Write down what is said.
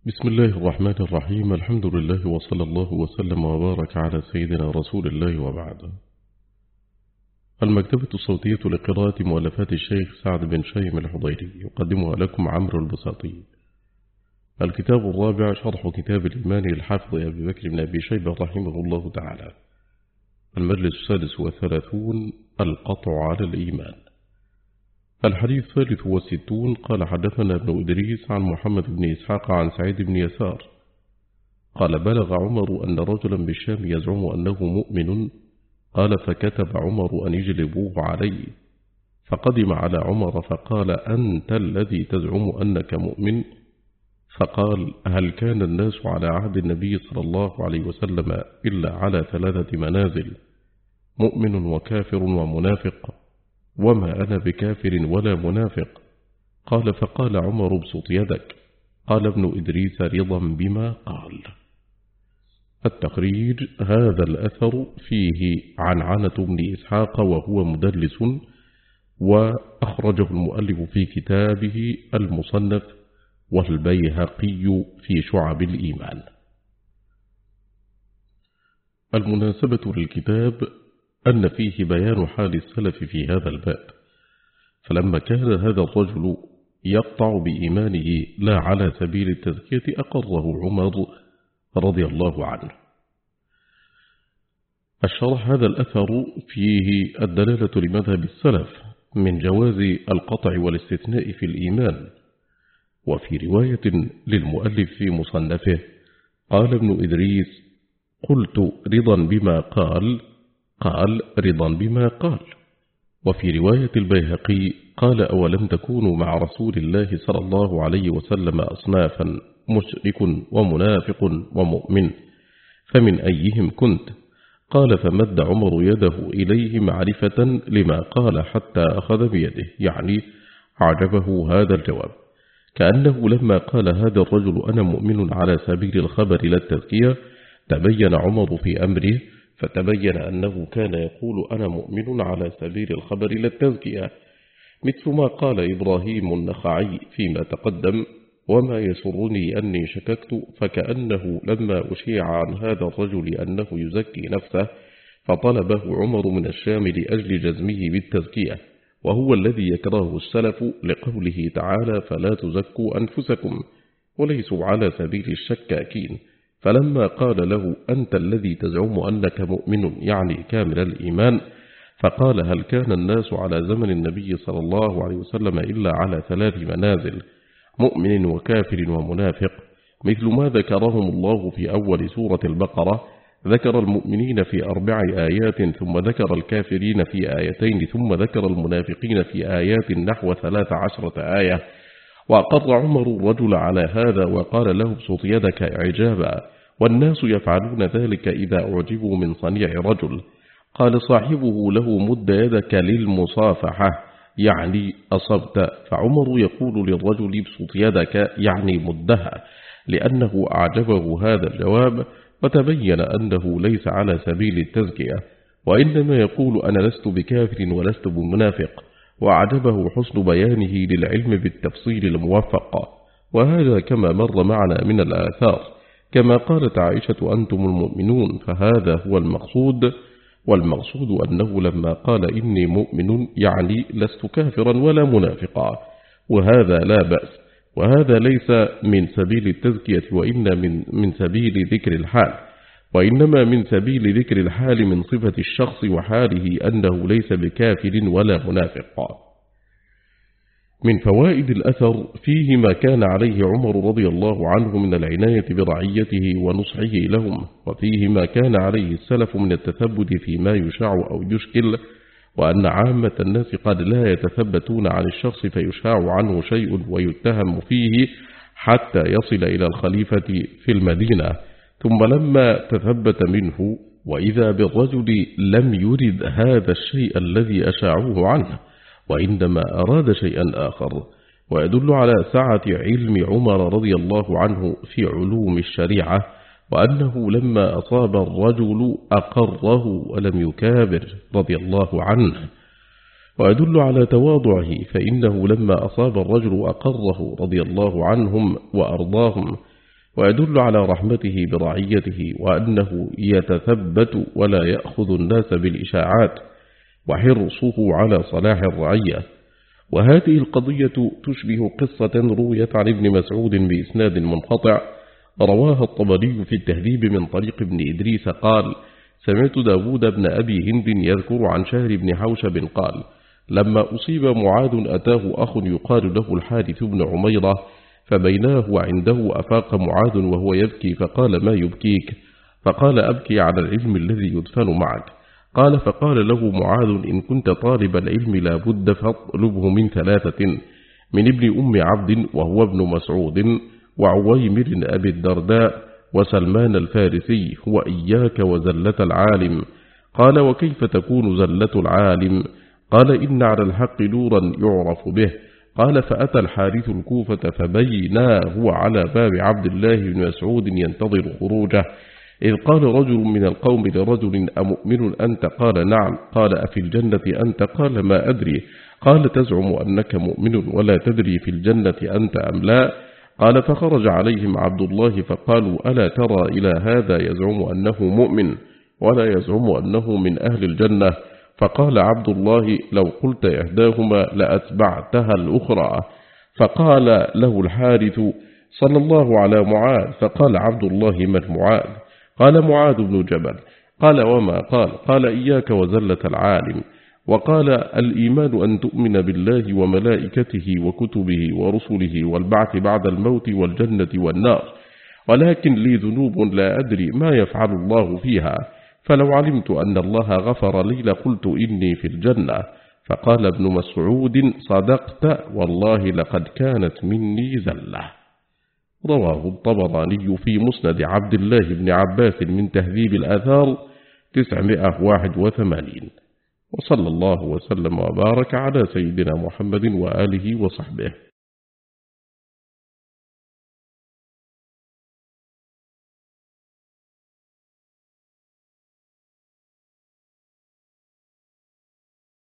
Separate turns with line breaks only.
بسم الله الرحمن الرحيم. الحمد لله وصلى الله وسلم وبارك على سيدنا رسول الله وبعد. المكتبة الصوتية لقراءة مؤلفات الشيخ سعد بن شيم الحضيري يقدمها لكم عمرو البساطي. الكتاب الرابع شرح كتاب الإيمان للحافظ أبي بكر بن أبي شيبة رحمه الله تعالى. المجلس 36 القطع على الإيمان. الحديث 63 قال حدثنا ابن إدريس عن محمد بن إسحاق عن سعيد بن يسار قال بلغ عمر أن رجلا بالشام يزعم أنه مؤمن، قال فكتب عمر أن يجلبوه عليه، فقدم على عمر فقال أنت الذي تزعم أنك مؤمن؟ فقال هل كان الناس على عهد النبي صلى الله عليه وسلم إلا على 3 منازل، مؤمن وكافر ومنافق، وما أنا بكافر ولا منافق. قال فقال عمر ابسط يدك. قال ابن إدريس رضا بما قال. التخريج: هذا الأثر فيه عنعنة بن إسحاق وهو مدلس، وأخرجه المؤلف في كتابه المصنف والبيهقي في شعب الإيمان. المناسبة للكتاب أن فيه بيان حال السلف في هذا الباب، فلما كان هذا الرجل يقطع بإيمانه لا على سبيل التزكية أقره عمر رضي الله عنه. الشرح: هذا الأثر فيه الدلالة لمذهب السلف من جواز القطع والاستثناء في الإيمان. وفي رواية للمؤلف في مصنفه قال ابن إدريس قلت رضا بما قال رضا بما قال. وفي رواية البيهقي قال أولم تكونوا مع رسول الله صلى الله عليه وسلم أصنافا، مشرك ومنافق ومؤمن، فمن أيهم كنت؟ قال فمد عمر يده إليه معرفة لما قال حتى أخذ بيده، يعني عجبه هذا الجواب، كأنه لما قال هذا الرجل أنا مؤمن على سبيل الخبر لا التزكية تبين عمر في أمره، فتبين أنه كان يقول أنا مؤمن على سبيل الخبر لا التزكية، مثل ما قال إبراهيم النخعي فيما تقدم: وما يسرني أني شككت، فكأنه لما أشيع عن هذا الرجل أنه يزكي نفسه فطلبه عمر من الشام لأجل جزمه بالتزكية، وهو الذي يكرهه السلف لقوله تعالى فلا تزكوا أنفسكم، وليسوا على سبيل الشكاكين. فلما قال له أنت الذي تزعم أنك مؤمن، يعني كامل الإيمان، فقال هل كان الناس على زمن النبي صلى الله عليه وسلم إلا على 3 منازل، مؤمن وكافر ومنافق، مثل ما ذكرهم الله في أول سورة البقرة، ذكر المؤمنين في 4 آيات ثم ذكر الكافرين في 2 ثم ذكر المنافقين في آيات نحو 13 آية. وأقر عمر الرجل على هذا وقال له ابسط يدك إعجابا، والناس يفعلون ذلك إذا أعجبوا من صنيع رجل. قال صاحبه له مد يدك للمصافحة، يعني أصبت، فعمر يقول للرجل ابسط يدك يعني مدها، لأنه أعجبه هذا الجواب، وتبين أنه ليس على سبيل التزكية، وإنما يقول أنا لست بكافر ولست بمنافق، وأعجبه حسن بيانه للعلم بالتفصيل الموفق. وهذا كما مر معنا من الآثار، كما قالت عائشة أنتم المؤمنون، فهذا هو المقصود. والمقصود أنه لما قال إني مؤمن يعني لست كافرا ولا منافقا، وهذا لا بأس، وهذا ليس من سبيل التزكية، وإن من سبيل ذكر الحال، وإنما من سبيل ذكر الحال من صفة الشخص وحاله أنه ليس بكافر ولا منافق. من فوائد الأثر فيه ما كان عليه عمر رضي الله عنه من العناية برعيته ونصحه لهم، وفيه ما كان عليه السلف من التثبت فيما يشاع أو يشكل، وأن عامة الناس قد لا يتثبتون عن الشخص فيشاع عنه شيء ويتهم فيه حتى يصل إلى الخليفة في المدينة، ثم لما تثبت منه وإذا بالرجل لم يرد هذا الشيء الذي أشاعوه عنه، وإنما أراد شيئا آخر. ويدل على سعة علم عمر رضي الله عنه في علوم الشريعة، وأنه لما أصاب الرجل أقره ولم يكابر رضي الله عنه. ويدل على تواضعه، فإنه لما أصاب الرجل أقره رضي الله عنهم وأرضاهم، ويدل على رحمته برعيته وأنه يتثبت ولا يأخذ الناس بالإشاعات، وحرصه على صلاح الرعية. وهذه القضية تشبه قصة رويت عن ابن مسعود بإسناد منقطع رواها الطبري في التهذيب من طريق ابن إدريس قال: سمعت داود بن أبي هند يذكر عن شهر بن حوشب قال: لما أصيب معاذ أتاه أخ يقال له الحارث بن عميرة، فبيناه عنده أفاق معاذ وهو يبكي، فقال: ما يبكيك؟ فقال: أبكي على العلم الذي يدفن معك. قال: فقال له معاذ: إن كنت طالب العلم لا بد فاطلبه من ثلاثة: من ابن أم عبد وهو ابن مسعود، وعويمر أبي الدرداء، وسلمان الفارسي، وإياك وزلة العالم. قال: وكيف تكون زلة العالم؟ قال: إن على الحق نورا يعرف به. قال: فأتى الحارث الكوفة، فبينا هو على باب عبد الله بن مسعود ينتظر خروجه، إذ قال رجل من القوم لرجل: أمؤمن أنت؟ قال: نعم. قال: أفي الجنة أنت؟ قال: ما أدري. قال: تزعم أنك مؤمن ولا تدري في الجنة أنت أم لا؟ قال: فخرج عليهم عبد الله فقالوا: ألا ترى إلى هذا يزعم أنه مؤمن ولا يزعم أنه من أهل الجنة؟ فقال عبد الله: لو قلت إحداهما لأتبعتها الأخرى. فقال له الحارث: صلى الله على معاذ. فقال عبد الله: من معاذ؟ قال: معاذ بن جبل. قال: وما قال؟ قال: إياك وزلة العالم. وقال: الإيمان أن تؤمن بالله وملائكته وكتبه ورسله والبعث بعد الموت والجنة والنار، ولكن لي ذنوب لا أدري ما يفعل الله فيها، فلو علمت أن الله غفر لي لقلت إني في الجنة. فقال ابن مسعود: صدقت والله لقد كانت مني زلة. رواه الطبراني في مسند عبد الله بن عباس من تهذيب الآثار 981. وصلى الله وسلم وبارك على سيدنا محمد وآله وصحبه.